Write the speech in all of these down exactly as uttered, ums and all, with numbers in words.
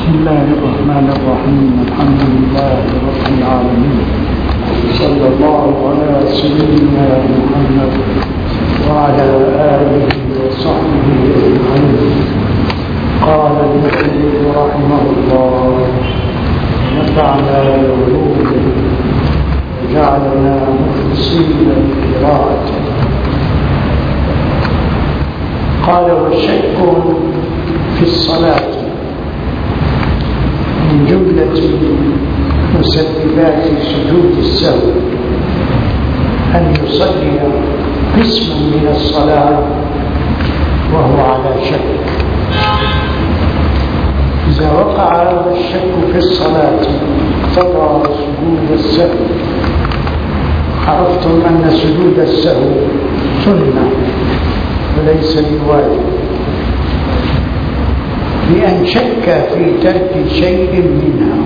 بسم الله الرحمن الرحيم. الحمد لله رب العالمين، صلى الله على سيدنا محمد وعلى آله وصحبه أجمعين. قال المؤلف رحمه الله: نفعنا بعلومه وجعلنا مخلصين لقراءته. قال: وشك في الصلاة من جملة مسببات سجود السهو أن يصلي قسما من الصلاة وهو على شك. إذا وقع هذا الشك في الصلاة اقتضى سجود السهو. عرفتم أن سجود السهو سنة وليس بواجب، بأن شك في ترك شيء منها.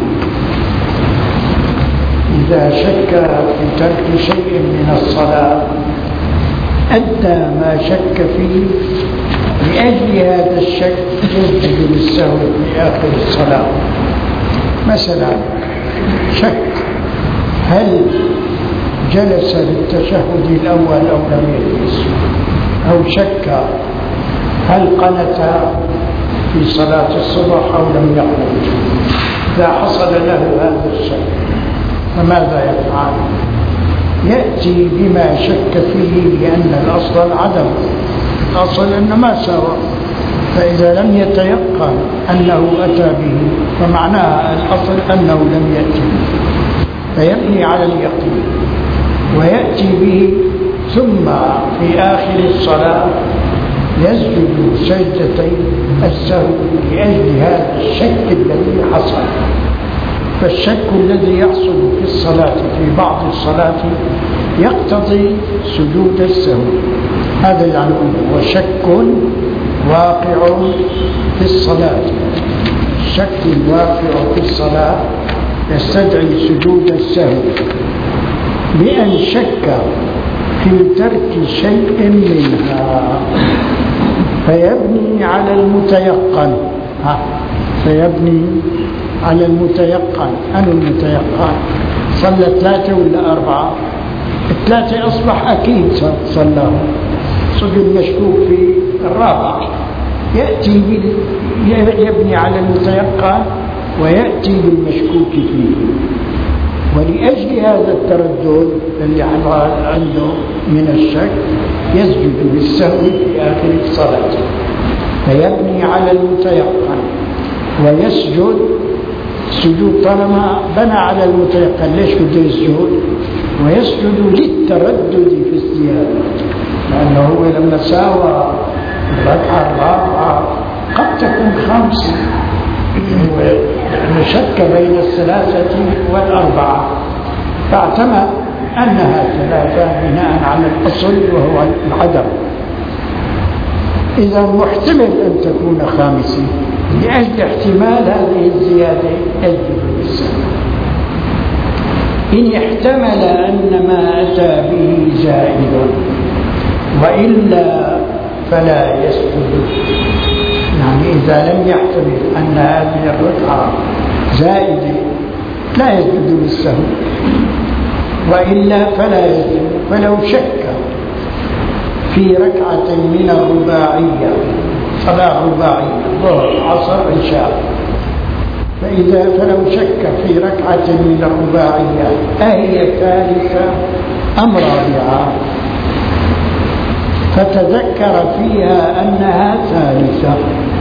إذا شك في ترك شيء من الصلاة أدى ما شك فيه، لأجل هذا الشك يسجد للسهو في آخر الصلاة. مثلا شك هل جلس للتشهد الأول أو لم يجلس، أو شك هل قنت في صلاة الصبح أو لم يقنت. إذا حصل له هذا الشك فماذا يفعل؟ يأتي بما شك فيه، لأن الأصل العدم، الأصل أنه ما سوى. فإذا لم يتيقن أنه أتى به فمعناها الأصل أنه لم يأتي، فيبني على اليقين ويأتي به، ثم في آخر الصلاة يسجد سجدتي السهو لأجل هذا الشك الذي حصل. فالشك الذي يحصل في الصلاة في بعض الصلاة يقتضي سجود السهو. هذا يعني هو شك واقع في الصلاة. الشك الواقع في الصلاة يستدعي سجود السهو بأن شك في ترك شيء منها، فيبني على المتيقن. ها فيبني على المتيقن. أنا المتيقن صلى ثلاثة ولا أربعة؟ الثلاثة أصبح أكيد صلاه، صدق المشكوك في الرابع. يأتي يبني على المتيقن ويأتي بالمشكوك فيه. ولأجل هذا التردد اللي عنده من الشك يسجد بالسهو في آخر الصلاة، فيبني على المتيقن ويسجد سجود. طالما بنى على المتيقن ليش بده يسجد؟ ويسجد للتردد في الزيادة، لأنه هو لما ساوى الركعة الرابعة قد تكون خمسة، لأنه شك بين الثلاثة والأربعة، فاعتمد أنها ثلاثة بناء على الأصل وهو العدم. إذا محتمل أن تكون خامسة، لأجل احتمال هذه الزيادة يسجد بالسهو. إن احتمل أن ما أتى به زائد، وإلا فلا يسجد. يعني إذا لم يحتمل أن هذه الركعة زائدة لا يسجد بالسهو، وإلا فلا يسجد. فلو شك في ركعة من الرباعية، صلاة رباعية ظهر عصر عشاء، فإذا فلو شك في ركعة من الرباعية أهي ثالثة أم رابعة، فتذكر فيها أنها ثالثة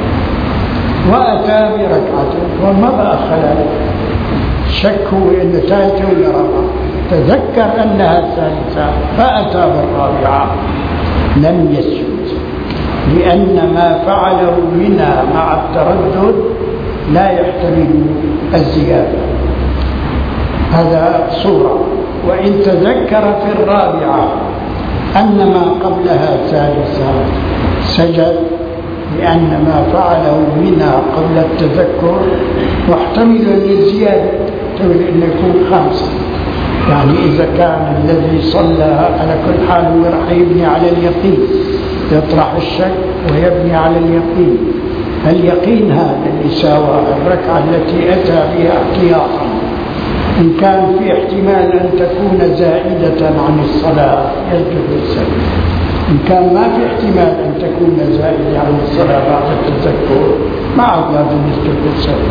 وأتى بركعة وما بقى خلل، شكوا إن ثالثة ولا رابعة، تذكر أنها ثالثة فأتى بالرابعة، لم يسجد، لأن ما فعله منها مع التردد لا يحتمل الزيادة. هذا صورة. وإن تذكر في الرابعة أن ما قبلها ثالثة سجد، لأن ما فعله منها قبل التذكر محتمل للزيادة، أن يكون خمسة. يعني إذا كان الذي صلى على كل حال هو راح يبني على اليقين، يطرح الشك ويبني على اليقين. اليقين هذا اللي ساوى الركعة التي أتى بها احتياطا، إن كان في احتمال أن تكون زائدة عن الصلاة يسجد للسهو، إن كان ما في احتمال أن تكون زائدة عن الصلاة بعد التذكر ما عاد لازم يسجد للسهو.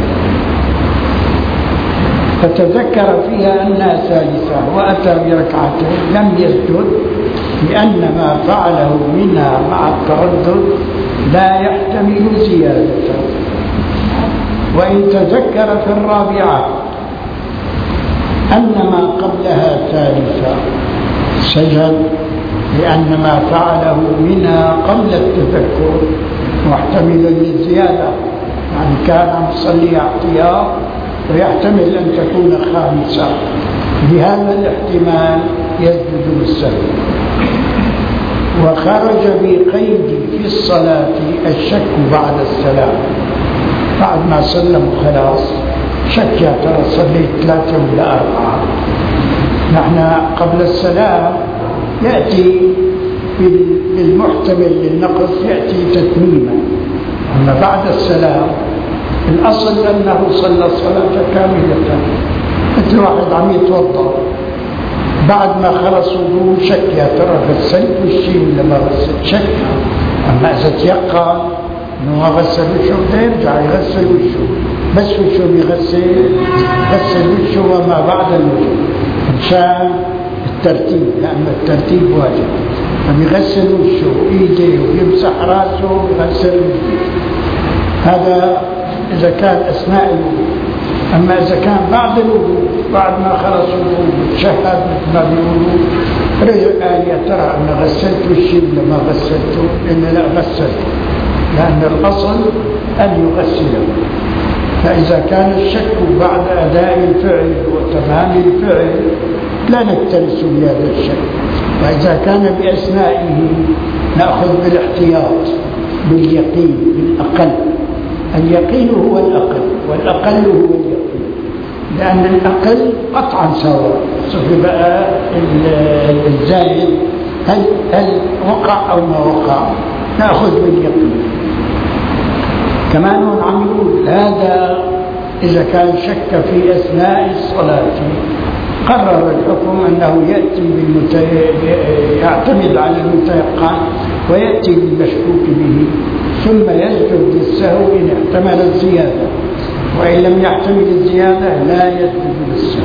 فتذكر فيها أنها ثالثة وأتى بركعتين لم يسجد، لأن ما فعله منها مع التردد لا يحتمل زيادة. وإن تذكر في الرابعة أن ما قبلها ثالثة سجد، لأن ما فعله منها قبل التذكر محتمل للزيادة، يعني كان مصلي احتياط ويحتمل أن تكون خامسة، بهذا الاحتمال يسجد للسهو. وخرج بقيد في الصلاة الشك بعد السلام، بعد ما سلم خلاص شك يا ترى صليت ثلاثة ولا أربعة. نحن قبل السلام يأتي بالمحتمل للنقص يأتي تتميما، أما بعد السلام الأصل أنه صلى الصلاة كاملة، مثل واحد عم يتوضأ بعد ما خلص وضوء شك يا ترى غسلت وشي ولا ما غسلت، شك. أما إذا تيقن أنه ما غسل وشه بده يرجع يغسل وشه، بس وشه بيغسل غسل وشه وما بعد الوجه مشان الترتيب، لأن الترتيب واجب. فبيغسل وشه وإيديه ويمسح راسه ويغسل وجهه، هذا إذا كان أثناء الوضوء. أما إذا كان بعد الوضوء بعد ما خلص الوضوء شهد مثل ما بيقولوا رجع قال يا ترى أنا غسلت وشي ولا ما غسلته؟ إن لا غسلته، لأن الأصل أن يغسله. فإذا كان الشك بعد أداء الفعل وتمام الفعل لا نكترث بهذا الشك، فإذا كان بأثنائه نأخذ بالاحتياط باليقين بالأقل. اليقين هو الأقل والأقل هو اليقين، لأن الأقل قطعا سواء. شوف بقى الزايد هل, هل وقع أو ما وقع، نأخذ باليقين. كمان هون عم يقول هذا إذا كان شك في أثناء الصلاة قرر الحكم أنه يأتي بالمت... يعتمد على المتيقن ويأتي بالمشكوك به، ثم يسجد للسهو إن احتمل الزيادة، وإن لم يحتمل الزيادة لا يسجد للسهو.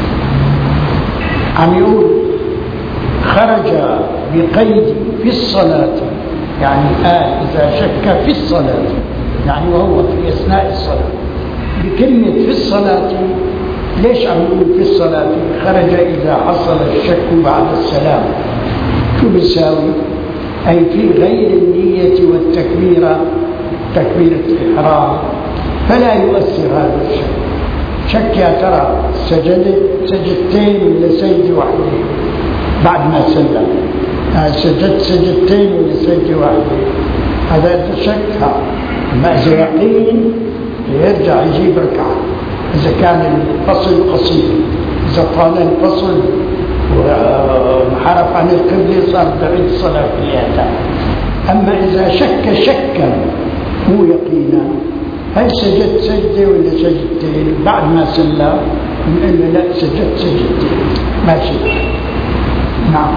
عم يقول خرج بقيد في الصلاة، يعني قال إذا شك في الصلاة يعني وهو في أثناء الصلاة. بكلمة في الصلاة ليش عم يقول في الصلاة؟ خرج إذا حصل الشك بعد السلام. شو بيساوي؟ أي في غير النية والتكبيرة، تكبيرة الإحرام، فلا يؤثر هذا الشك. شك يا ترى سجدت سجدتين ولا سجدة واحدة بعد ما سلم، سجدت سجدتين ولا سجدة واحدة، هذا شك. ما إذا يقين يرجع يجيب ركعة إذا كان الفصل قصير، إذا طال الفصل وانحرف عن القبلة صار بعيد الصلاة كلها. أما إذا شك شكا مو يقينا، هل سجدت سجدة ولا سجدتين بعد ما سلم، نقول له لا سجدت سجدتين ماشي. نعم،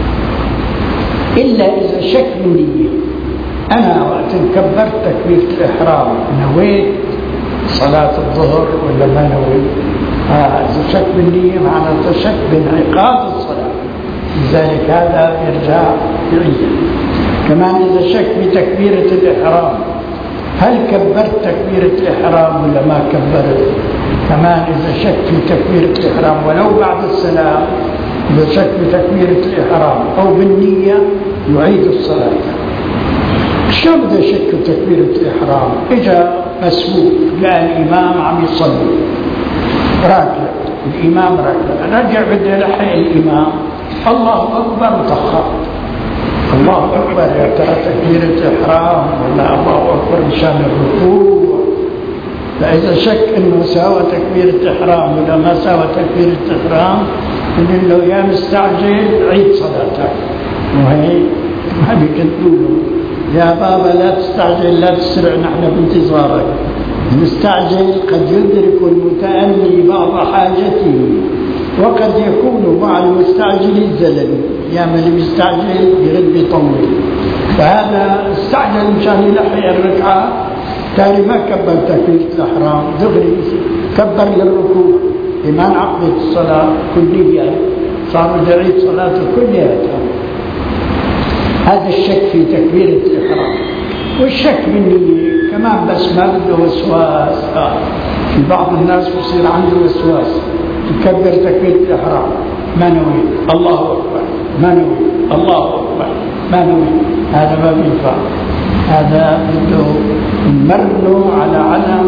إلا إذا شك بالنية. أنا وقت كبرت تكبيرة الإحرام نويت صلاة الظهر ولا ما نويت؟ آه إذا شك بالنية معناته شك بانعقاد الصلاة، لذلك هذا يرجع يعيد. كمان إذا شك بتكبيرة الإحرام، هل كبرت تكبيرة الإحرام ولا ما كبرت؟ كمان إذا شك في تكبيرة الإحرام ولو بعد السلام، إذا شك بتكبيرة الإحرام أو بالنية يعيد الصلاة. شلون بده يشك بتكبيرة الإحرام؟ إجا مسبوق لقى الإمام عم يصلي راكع، الإمام راكع، رجع بده يلحق الإمام، الله أكبر وتأخر. الله أكبر يا ترى تكبيرة إحرام ولا الله أكبر مشان الركوع؟ فإذا شك إنه ساوى تكبيرة إحرام ولا ما ساوى تكبيرة إحرام، نقول له يا مستعجل عيد صلاتك، وهي ما بيكتبوا له يا بابا لا تستعجل لا تسرع، نحن بانتظارك. المستعجل قد يدرك المتأني بعض حاجته، وقد يكون مع المستعجل الزلل، يا من اللي بيستعجل يرد بيطول، فهذا استعجل مشان يلحق الركعة، تالي ما كبر تكبيرة الإحرام دغري كبر للركوع، إيمان عقدة الصلاة كلية، صار يعيد صلاته كلياتها. هذا الشك في تكبيرة الإحرام. والشك بالنية كمان بس ما بده وسواس. آه. في بعض الناس بصير عنده وسواس، يكبر تكبيرة الإحرام ما نوي الله أكبر، ما نوي الله أكبر، ما نوي، هذا ما بينفع. هذا بده نمرنه على علم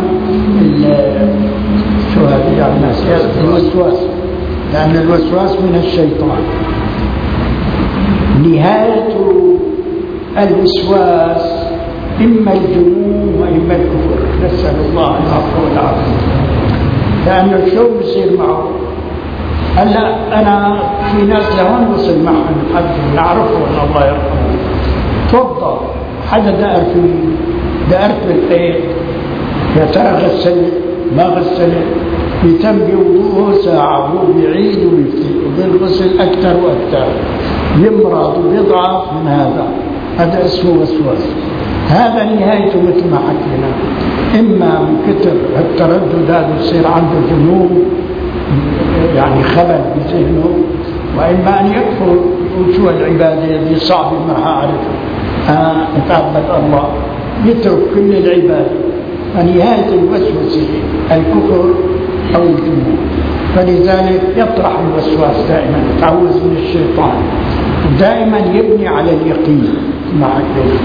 شو هذه يعني الناس الوسواس، لأن الوسواس من الشيطان. نهاية الوسواس إما الجنون وإما الكفر، نسأل الله العفو والعافية. لأنه شو بصير معه؟ هلا أنا في ناس لهون وصل معهم حد نعرفه الله يرحمه، توضأ حدا دار في دارت بالحيط، يا ترى غسل ما غسل، يتم بوضوءه ساعة وهو بيعيد ويفتي وبالغسل أكثر وأكثر، يمرض ويضعف من هذا. هذا اسمه وسواس. هذا نهايته مثل ما حكينا، إما من كتر التردد هذا يصير عنده جنون يعني خلل بذهنه، وإما أن يكفر وشو العبادة اللي صعب ما أعرفها، آه تعبد الله يترك كل العبادة. فنهاية الوسوسة الكفر أو الجنون، فلذلك يطرح الوسواس دائما، يتعوذ من الشيطان، دائما يبني على اليقين مع الدين.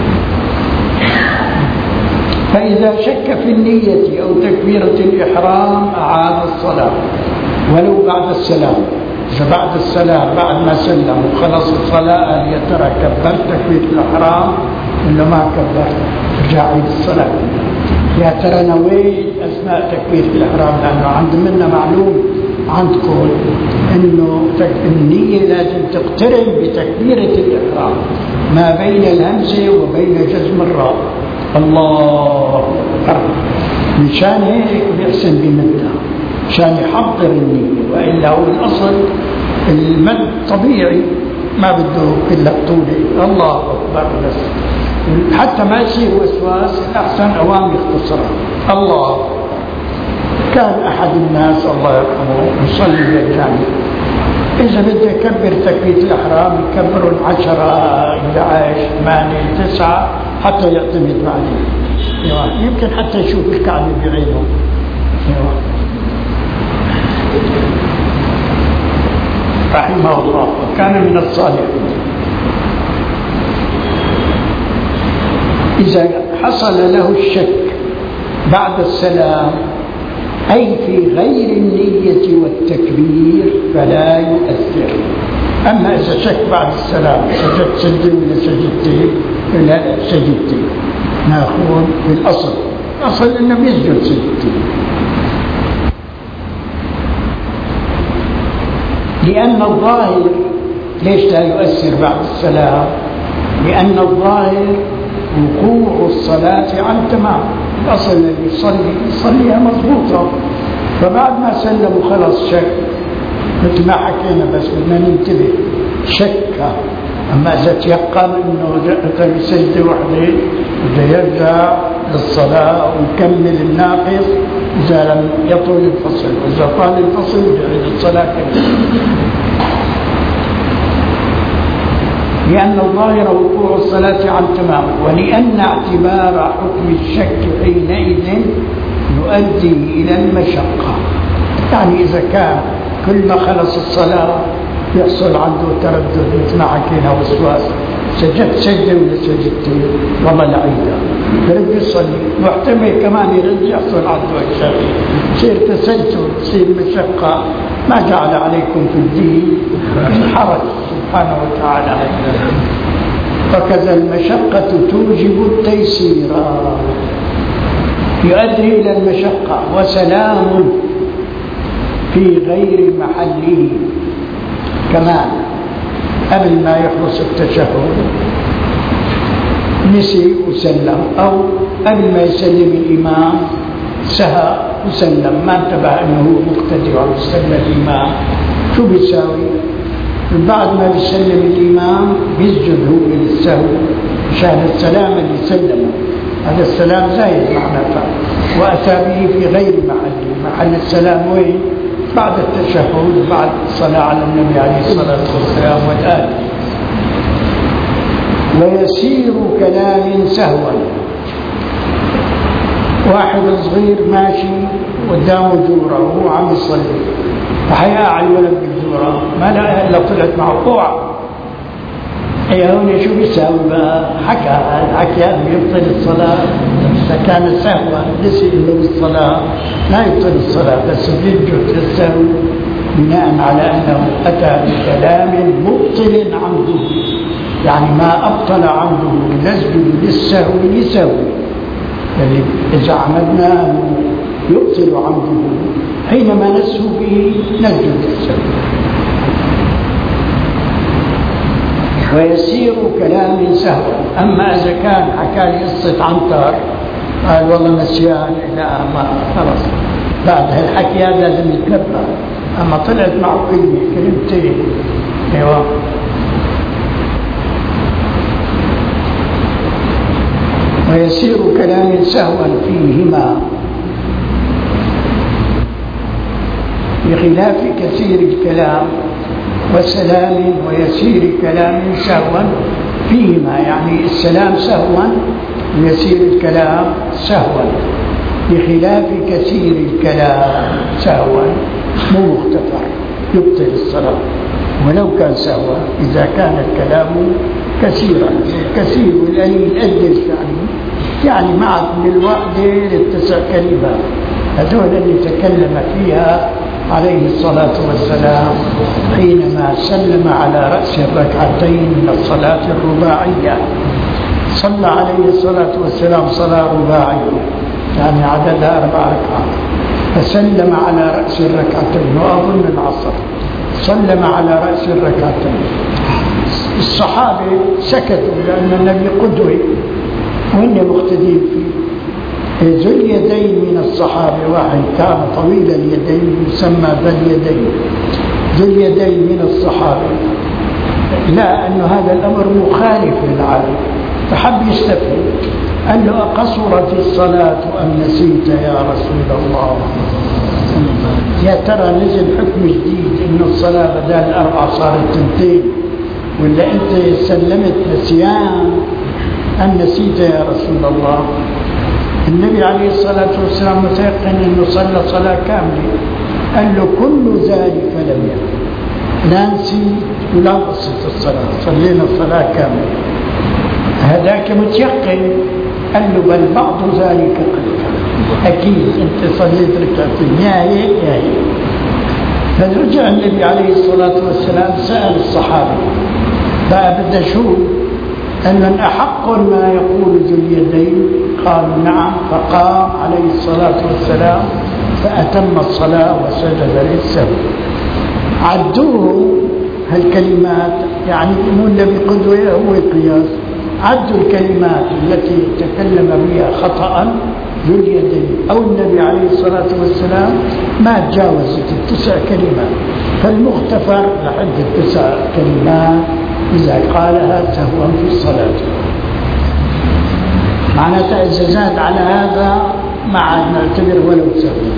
فإذا شك في النية أو تكبيرة الإحرام أعاد الصلاة ولو بعد السلام. إذا بعد السلام بعد ما سلم وخلص الصلاة هل يا ترى كبرت تكبيرة الإحرام ولا ما كبرت؟ رجع عيد الصلاة. يا ترى نويت أثناء تكبيرة الإحرام؟ لأنه عند منا معلوم عندكم إنه النية لازم تقترن بتكبيرة الإحرام ما بين الهمزة وبين جزم الراء. الله أكبر. مشان هيك بيحسن بمدها مشان يحضر النية، وإلا هو الأصل المد طبيعي ما بده إلا طولي الله أكبر بس، حتى ما يصير وسواس الأحسن أوام يختصرها. الله أكبر. كان أحد الناس الله يرحمه يصلي بالجامع، إذا بده يكبر تكبيرة الإحرام يكبروا العشرة إحدى عشر ثمانية تسعة حتى يعتمد بعدين، يمكن حتى يشوف الكعبة بعينه. رحمه الله وكان من الصالحين. إذا حصل له الشك بعد السلام أي في غير النية والتكبير فلا يؤثر. أما إذا شك بعد السلام سجدت سجدة ولا سجدتين لا سجدتين، ناخذ بالأصل، الأصل إنه بيسجد سجدتين، لأن الظاهر ليش لا يؤثر بعد السلام؟ لأن الظاهر وقوع الصلاة عن تمام، الأصل اللي يصلي يصليها مضبوطة، فبعد ما سلم وخلص شك مثل ما حكينا بس بدنا ننتبه شك. أما إذا تيقن إنه جاء سجدة وحدة بده يرجع للصلاة ويكمل الناقص إذا لم يطول الفصل، وإذا طال الفصل يعيد الصلاة كاملة، لأن الظاهر وقوع الصلاة عن تمام، ولأن اعتبار حكم الشك حينئذ يؤدي إلى المشقة. يعني إذا كان كل ما خلص الصلاة يحصل عنده تردد مثل ما حكينا وسواس، سجدت سجدة ولا سجدتين والله لعيدة يرد يصلي، محتمل كمان يرد يحصل عنده أشياء، يصير تسلسل، تصير مشقة. ما جعل عليكم في الدين من حرج سبحانه وتعالى. وكذا المشقة توجب التيسير، يؤدي إلى المشقة. وسلام في غير محله كمان قبل ما يخلص التشهد نسي وسلم، أو قبل ما يسلم الإمام سهى وسلم، ما انتبه أنه مقتدي وسلم الإمام، شو بيساوي؟ بعد ما بيسلم الإمام بيسجد هو للسهو عشان السلام اللي سلمه، هذا السلام زايد معناته، وأتى به في غير محله. محل السلام وين؟ بعد التشهد، بعد الصلاة على النبي عليه الصلاة والسلام والآل. ويسير كلام سهوا، واحد صغير ماشي قدامه جورة وهو عم يصلي، فحيقع الولد بالجورة، ما لا إلا طلعت معه اوعى. هي هون شو بيساوي بقى؟ حكى الحكي هذا يبطل الصلاة، إذا كان سهوا نسي إنه بالصلاة لا يبطل الصلاة، بس بيسجد للسهو بناء على أنه أتى بكلام مبطل عمده، يعني ما أبطل عمده نسجد للسهو لسهو. يعني إذا عمدنا يبطل عمده حينما نسهو به نسجد للسهو. ويسير كلام سهوا. أما إذا كان حكى لي قصة عنتر قال والله نسيان، لا ما خلص، بعد هالحكي هذا لازم يتنبه. أما طلعت معه كلمة كلمتين ايوه ويسير كلام سهوا فيهما بخلاف كثير الكلام وسلام ويسير كلام سهوا فيهما، يعني السلام سهوا ويسير الكلام سهوا، بخلاف كثير الكلام سهوا مو مختفر يبطل الصلاة ولو كان سهوا، إذا كان الكلام كثيرا. كثير والقليل قديش يعني؟ يعني معك من الوحدة للتسع كلمات، هذول اللي تكلم فيها عليه الصلاة والسلام حينما سلم على رأس الركعتين من الصلاة الرباعية. صلى عليه الصلاة والسلام صلاة رباعية يعني عددها أربع ركعات، فسلم على رأس الركعتين، وأظن العصر سلم على رأس الركعتين. الصحابة سكتوا لأن النبي قدوة وهن مقتدين فيه. ذو اليدين من الصحابة واحد كان طويل اليدين يسمى ذا اليدين، ذو اليدين من الصحابة، لا أن هذا الأمر مخالف للعادة، فحب يستفيد، قال له أقصرت الصلاة أم نسيت يا رسول الله؟ يا ترى نزل حكم جديد إنه الصلاة بدل الأربعة صارت تنتين، ولا أنت سلمت نسيان أم نسيت يا رسول الله؟ النبي عليه الصلاة والسلام متيقن أنه صلى صلاة كاملة، قال له كل ذلك لم يكن، لا نسيت ولا قصة الصلاة، صلينا الصلاة كاملة. هذاك متيقن، قال له بل بعض ذلك قد كان، أكيد أنت صليت ركعتين يا هيك يا هيك. فرجع النبي عليه الصلاة والسلام سأل الصحابة بقى بدنا شو؟ قال من أحق ما يقول ذو اليدين؟ قالوا نعم. فقام عليه الصلاة والسلام فأتم الصلاة وسجد للسهو. عدوه هالكلمات، يعني مو النبي قدوة هو قياس، عدوا الكلمات التي تكلم بها خطأ ذو اليدين أو النبي عليه الصلاة والسلام ما تجاوزت التسع كلمات، فالمغتفر لحد التسع كلمات إذا قالها سهوا في الصلاة. معناتها إذا زاد على هذا ما عاد نعتبر ولو سهوا.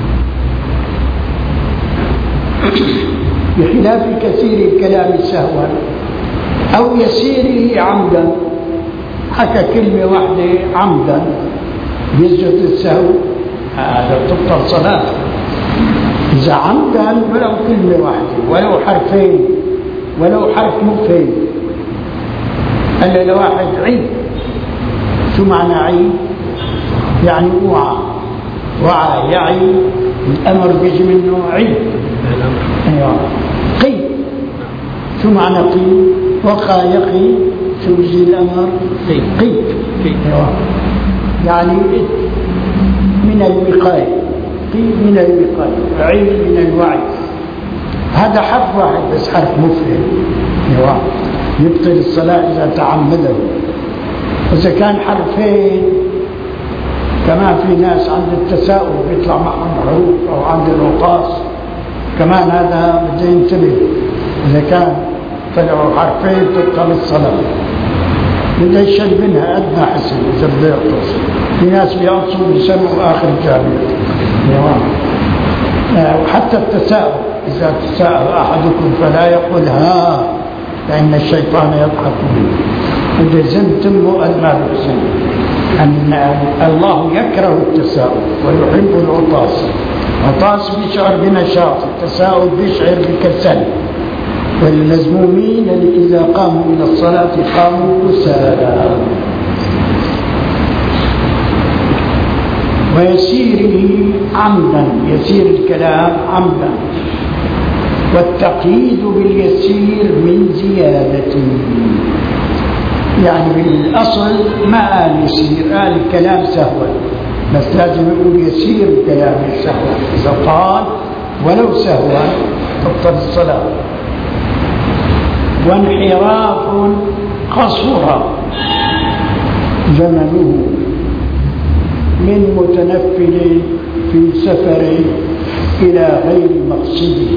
بخلاف كثير الكلام سهوا أو يسيره عمدا، حكى كلمة واحدة عمدا يسجد السهو، هذا تبطل صلاة. إذا عمدا ولو كلمة واحدة ولو حرفين ولو حرف مفهم. قال له واحد عيد، شو معنى عيد؟ يعني وعى، وعى يعي، الأمر بيجي منه عيد. أيوة. قي، شو معنى قي؟ وقى يقي، شو بيجي الأمر؟ قي قي أيوة. يعني من الوقاية، قي من الوقاية، عيد من الوعي. هذا حرف واحد بس حرف مفهم، أيوة. يبطل الصلاة إذا تعمده. إذا كان حرفين كمان في ناس عند التساؤل بيطلع معهم حروف أو عند الوقاص كمان هذا بده ينتبه. إذا كان طلعوا حرفين تبطل الصلاة، بده يشل منها أدنى حسن إذا بده يقص. في ناس بيقصوا بيسموا آخر جامع. وحتى التساؤل إذا تساءل أحدكم فلا يقول ها لأن الشيطان يضحك منه. وإذا زمتم المال حسن أن الله يكره التساؤل ويحب العطاس. عطاس بيشعر بنشاط، التساؤل بيشعر بكسل. والمذمومين اللي إذا قاموا إلى الصلاة قاموا كسالى. ويسيره عمدا، يسير الكلام عمدا. والتقييد باليسير من زيادته، يعني بالأصل ما قال يسير، قال الكلام سهوا، بس لازم يقول يسير الكلام سهوا. إذا قال ولو سهوا تبطل الصلاة. وانحراف قصر زمنه من متنفل في سفر إلى غير مقصده.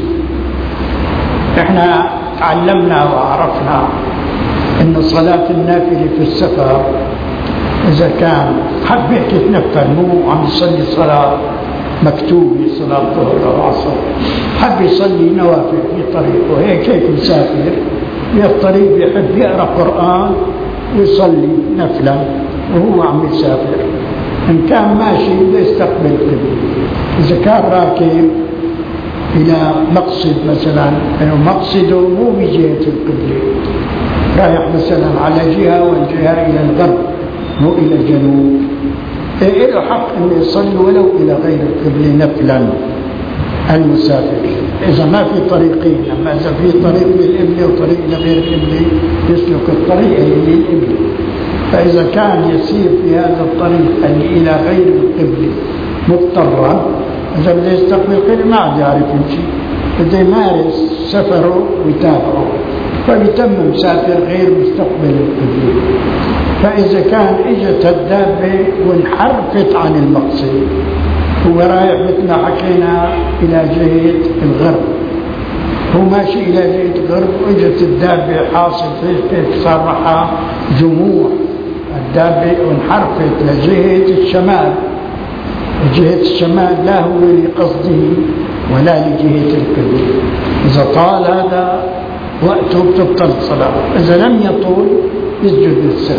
احنا تعلمنا وعرفنا ان صلاة النافلة في السفر اذا كان حب يحكي يتنفل مو عم يصلي صلاة مكتوبة صلاة ظهر او عصر، حب يصلي نوافل في طريقه هيك هيك مسافر في الطريق بيحب يقرأ قرآن ويصلي نفلا وهو عم يسافر. ان كان ماشي بده يستقبل القبلة. اذا كان راكب إلى مقصد مثلا أنه مقصده مو بجهة القبلة، رايح مثلا على جهة والجهة إلى الغرب مو إلى الجنوب، إيه له حق أن يصلي ولو إلى غير القبلة نفلا المسافر. إذا ما في طريقين، أما إذا في طريق للقبلة وطريق إلى غير القبلة يسلك الطريق للقبلة. فإذا كان يسير في هذا الطريق اللي إلى غير القبلة مضطرا، إذا بده يستقبل القبلة ما عاد يعرف يمشي، بده يمارس سفره ويتابعه، فبيتم مسافر غير مستقبل القبلة. فإذا كان إجت الدابة وانحرفت عن المقصد، هو رايح مثل ما حكينا إلى جهة الغرب، هو ماشي إلى جهة الغرب وإجت الدابة حاصل فيك صار معها جموع الدابة وانحرفت لجهة الشمال. جهة الشمال لا هو لقصده ولا لجهة القبلة. إذا طال هذا وقته بتبطل الصلاة، إذا لم يطول يسجد للسهو.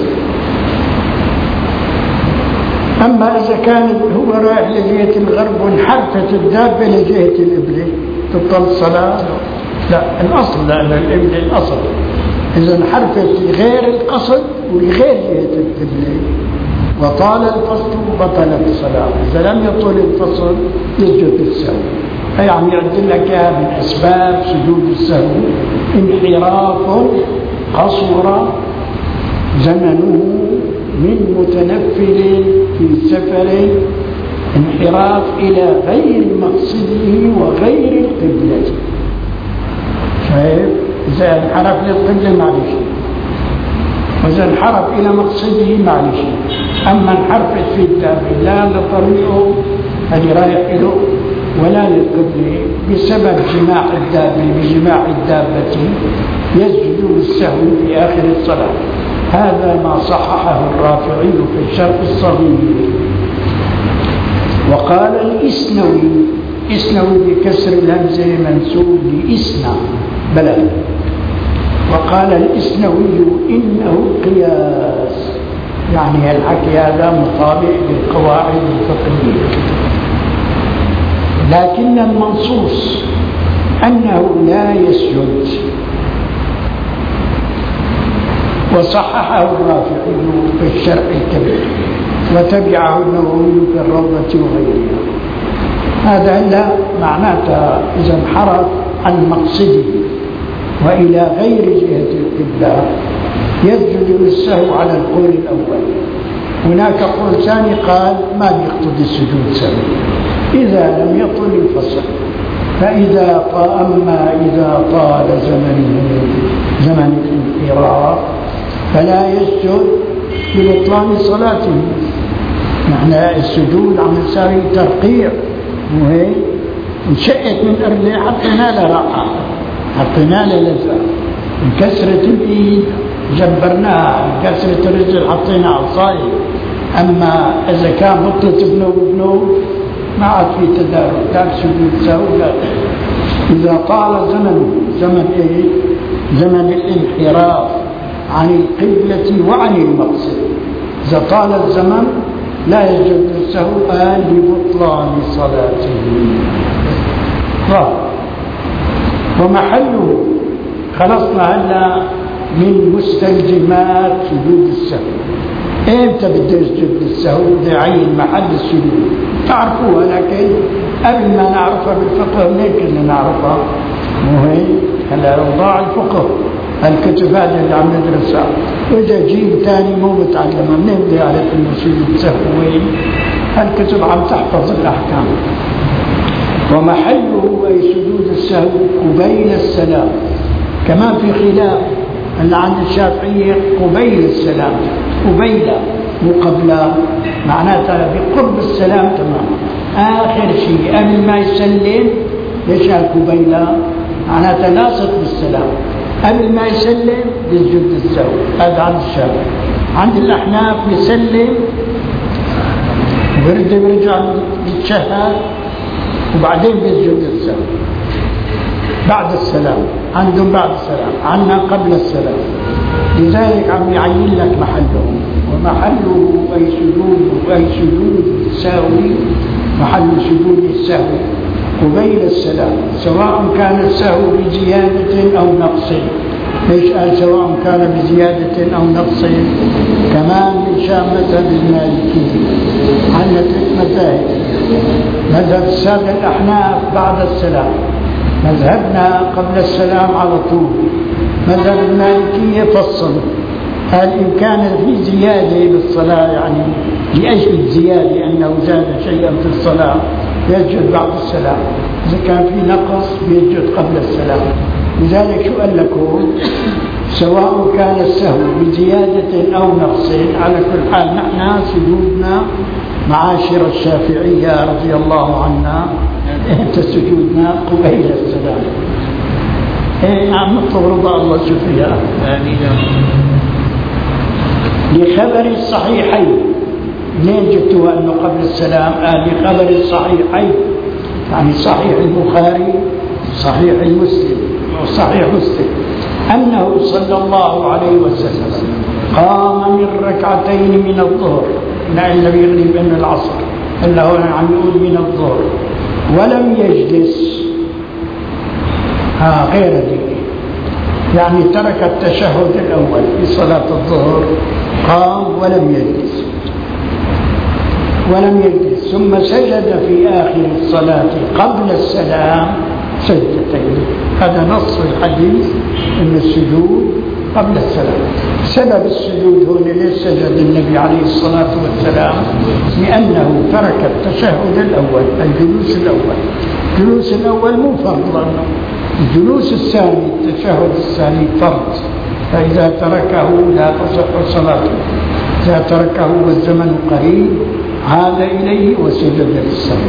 أما إذا كان هو رايح لجهة الغرب وانحرفت الدابة لجهة القبلة تبطل الصلاة؟ لا، الأصل لأن القبلة الأصل. إذا انحرفت لغير القصد ولغير جهة القبلة وطال الفصل بطلت الصلاة. إذا لم يطول الفصل يسجد السهو. أي عم يعدل لك من أسباب سجود السهو انحراف قصر زمنه من متنفل في سفر، انحراف إلى غير مقصده وغير القبلة. شايف؟ إذا انحرف للقبلة معلش، وإذا انحرف إلى مقصده معلش. أما انحرفت في الدابة لا لطريقه اللي رايح له ولا للقبلة بسبب جماع الدابة بجماع الدابة يسجد للسهو في آخر الصلاة. هذا ما صححه الرافعي في الشرح الصغير. وقال الإسنوي، إسنوي بكسر الهمزة منسوب لإسنا بلد. وقال الإسنوي إنه قياس، يعني الحكي هذا مطابق للقواعد الفقهية، لكن المنصوص أنه لا يسجد. وصححه الرافعي في الشرح الكبير وتبعه النووي في الروضة وغيرها. هذا إلا معناته إذا انحرف عن مقصده وإلى غير جهة القبلة يسجد للسهو على القول الأول. هناك قول ثاني قال ما يقتضي السجود سهو إذا لم يطل الفصل. فإذا أما إذا طال زمن زمن الانحراف فلا يسجد ببطلان صلاته. نحن السجود عم نساوي ترقيع، مو هيك؟ انشقت من أرضه حطينا له رقعة، حطينا له لزقة. انكسرت الإيد جبرناها، انكسرت الرجل حطينا عصاية. أما إذا كان بطلت ابنه وابنه ما عاد في تدارك، لا سجود سهو لا. إذا طال زمن زمن إيه؟ زمن الانحراف عن القبلة وعن المقصد. إذا طال الزمن لا يجوز السهو لبطلان صلاته. ومحله خلصنا هلا من مستلزمات سجود السهو. امتى بده يسجد للسهو؟ بده يعين محل السجود، تعرفوها، لكن قبل ما نعرفها بالفقه منين كنا نعرفها؟ مو هيك؟ هلا ضاع الفقه، الكتب هذه اللي عم ندرسها، واذا جيل ثاني مو متعلمه منين بده يعرف انه سجود السهو وين؟ الكتب عم تحفظ الاحكام. ومحله اي سجود السهو قبيل السلام. كمان في خلاف أن عند الشافعية قبيل السلام، قبيل مو قبله، معناتها بقرب السلام تمام. آخر شيء قبل ما يسلم ليش قبيله؟ معناتها لاصق بالسلام، قبل ما يسلم يسجد السهو. هذا عند الشافعي. عند الأحناف يسلم برجع برجع يتشهد وبعدين بيسجد السهو بعد السلام. عندهم بعد السلام، عنا قبل السلام. لذلك عم يعين لك محله. ومحله أي سجود أي سجود السهو، محل سجود السهو قبيل السلام، سواء كان السهو بزيادة أو نقص. ليش قال سواء كان بزيادة أو نقص؟ كمان من شام مذهب المالكي. عندنا ثلاث مذاهب. مذهب السادة الأحناف بعد السلام، مذهبنا قبل السلام على طول. مذهب المالكية فصل، قال إن كان في زيادة بالصلاة، يعني لأجل الزيادة أنه زاد شيئا في الصلاة يسجد بعد السلام، إذا كان في نقص يسجد قبل السلام. لذلك شو قال لكم؟ سواء كان السهو بزيادة أو نقص، على كل حال نحن سجودنا معاشر الشافعية رضي الله عنا انت سجودنا قبيل السلام. ايه نعم، نطلب رضا الله. شو فيها؟ لخبر الصحيحين. منين جبتوا انه قبل السلام؟ آه لخبر الصحيحين، يعني صحيح البخاري صحيح المسلم وصحيح مسلم، انه صلى الله عليه وسلم قام من ركعتين من الظهر. لا النبي يغني بأن العصر، الا هو عم يقول من الظهر، ولم يجلس. ها غير ذلك، يعني ترك التشهد الأول في صلاة الظهر، قام ولم يجلس ولم يجلس ثم سجد في آخر الصلاة قبل السلام سجدتين. هذا نص الحديث أن السجود قبل السلام. سبب السجود هو ليش سجد النبي عليه الصلاة والسلام؟ لأنه ترك التشهد الأول، الجلوس الأول. الجلوس الأول مو فرض، الجلوس الثاني التشهد الثاني فرض، فإذا تركه لا تصح صلاته. إذا تركه والزمن قريب عاد إليه وسجد للسهو.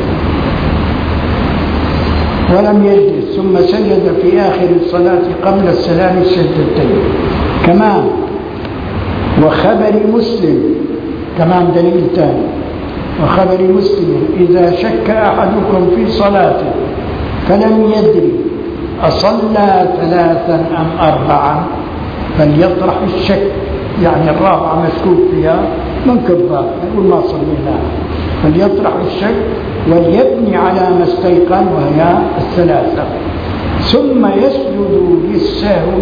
ولم يجلس ثم سجد في آخر الصلاة قبل السلام سجدتين. كمان وخبر مسلم، كمان دليل ثاني، وخبر مسلم إذا شك أحدكم في صلاته فلم يدري أصلى ثلاثا أم أربعا فليطرح الشك، يعني الرابعة مشكوك فيها منكر ضاب، نقول ما صليناها، فليطرح الشك وليبني على ما استيقن وهي الثلاثة، ثم يسجد للسهو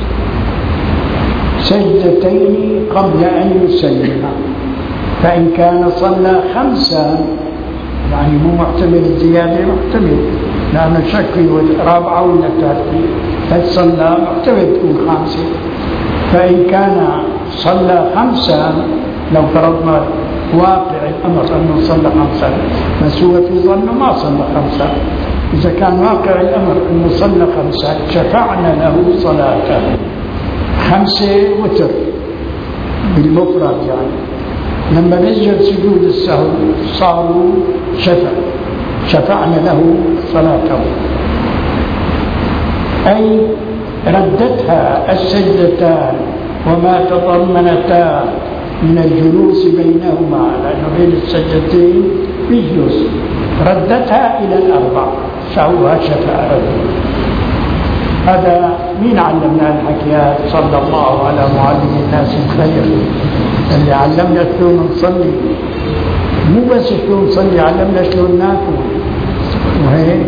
سجدتين قبل أن يسلم. فإن كان صلى خمسا، يعني مو محتمل الزيادة، محتمل لأن الشك في رابعة ولا ثالثة، فصلى محتمل تكون خامسة. فإن كان صلى خمسا، لو فرضنا واقع الأمر أنه صلى خمسا، بس هو في ظنه ما صلى خمسا، إذا كان واقع الأمر أنه صلى خمسا شفعنا له صلاة خمسة وتر بالمفرد يعني. لما نسجد سجود السهو صاروا شفع شفعنا له صلاته، أي ردتها السجدتان وما تضمنتا من الجلوس بينهما، لأنه بين السجدتين يجلس، ردتها إلى الأربع سووها شفع رجل. هذا مين علمنا الحكيات؟ صلى الله على معلم الناس الخير اللي علمنا شلون نصلي، مو بس شلون نصلي، علمنا شلون ناكل وهيك.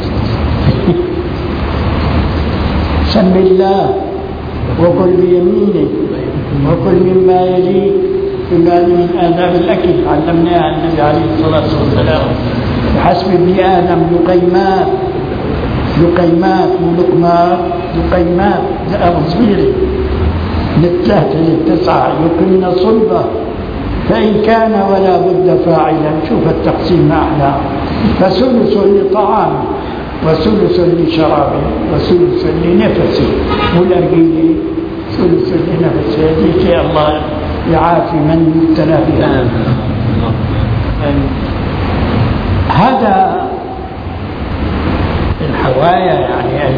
سم الله وكل بيمينك وكل مما يليك، كل هذه من آداب الأكل علمناها النبي عليه الصلاة والسلام. بحسب ابن آدم لقيمات، لقيمات ولقمات، لقيمات صغيرة من الثلاثة للتسعة، يقمن صلبة فإن كان ولا بد فاعلا. شوف التقسيم أحلى، فثلث لطعام وثلث لشرابه وثلث لنفسه، والأرجيل ثلث لنفسه. هذيك الله يعافي من يبتلى بها. هذا الحوايا يعني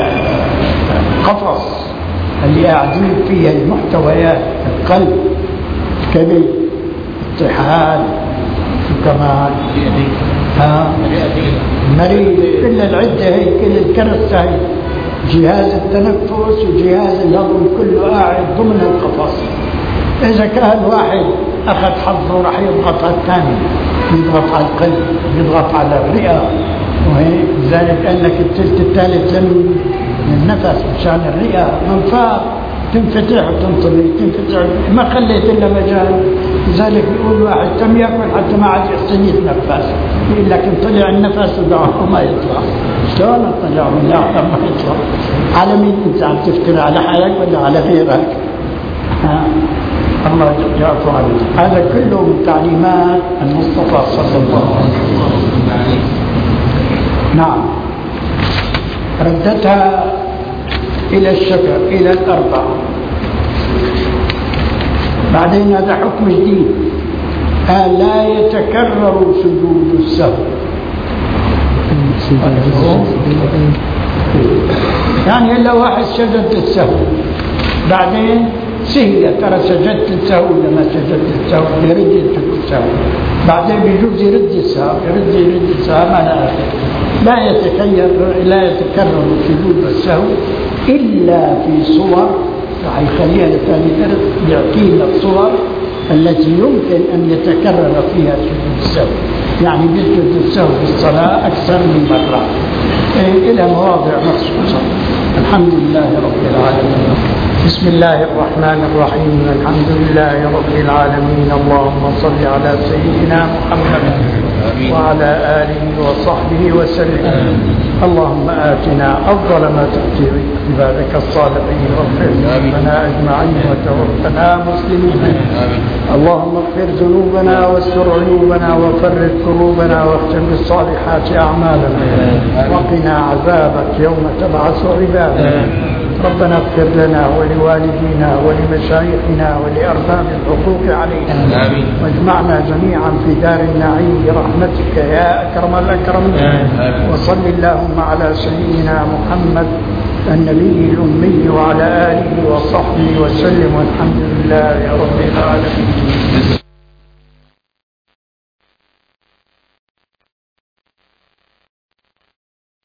القفص اللي قاعدين فيها المحتويات، القلب، الكبد، الطحال، كمان ها مريض، كل العدة هي، كل الكرسة هي، جهاز التنفس وجهاز الهضم كله قاعد ضمن القفص. إذا كان واحد أخذ حظه راح يضغط على الثاني، يضغط على القلب، يضغط على الرئة، وهيك. لذلك قال لك الثلث الثالث لم النفس مشان الرئة منفاق تنفتح وتنطلق تنفتح، ما خليت إلا مجال. لذلك بيقول واحد تم يأكل حتى ما عاد يحسن يتنفس، يقول لك طلع النفس ودعه ما يطلع. شلون طلع من الآخر ما يطلع؟ على مين أنت عم تفتر؟ على حالك ولا على غيرك؟ ها الله يعفو عنك. هذا كله من تعليمات المصطفى صلى الله عليه وسلم. نعم، ردتها إلى الشكر إلى الأربعة. بعدين هذا حكم جديد، قال لا يتكرر سجود السهو. يعني إلا واحد سجد السهو بعدين سهل، ترى سجدت السهو لما سجدت السهو يرد يسجد السهو، بعدين بيجوز يرد السهو، يرد يرد السهو ما لا لا يتكرر لا يتكرر سجود السهو إلا في صور، راح يخليها لثاني درس يعطينا الصور التي يمكن أن يتكرر فيها سجود السهو. يعني بيسجد السهو في الصلاة أكثر من مرة إلى مواضع مخصوصة. الحمد لله رب العالمين. بسم الله الرحمن الرحيم. الحمد لله رب العالمين. اللهم صل على سيدنا محمد وعلى آله وصحبه وسلم. اللهم آتنا أفضل ما تؤتي عبادك الصالحين، واغفر ذنوبنا أجمعين وتوفنا مسلمين. اللهم اغفر ذنوبنا واستر عيوبنا وفرج كروبنا واختم بالصالحات أعمالنا، وقنا عذابك يوم تبعث عبادك. ربنا اغفر لنا ولوالدينا ولمشايخنا ولأرباب الحقوق علينا، واجمعنا جميعا في دار النعيم برحمتك يا أكرم الأكرمين. وصل اللهم على سيدنا محمد النبي الأمي وعلى آله وصحبه وسلم، والحمد لله رب العالمين.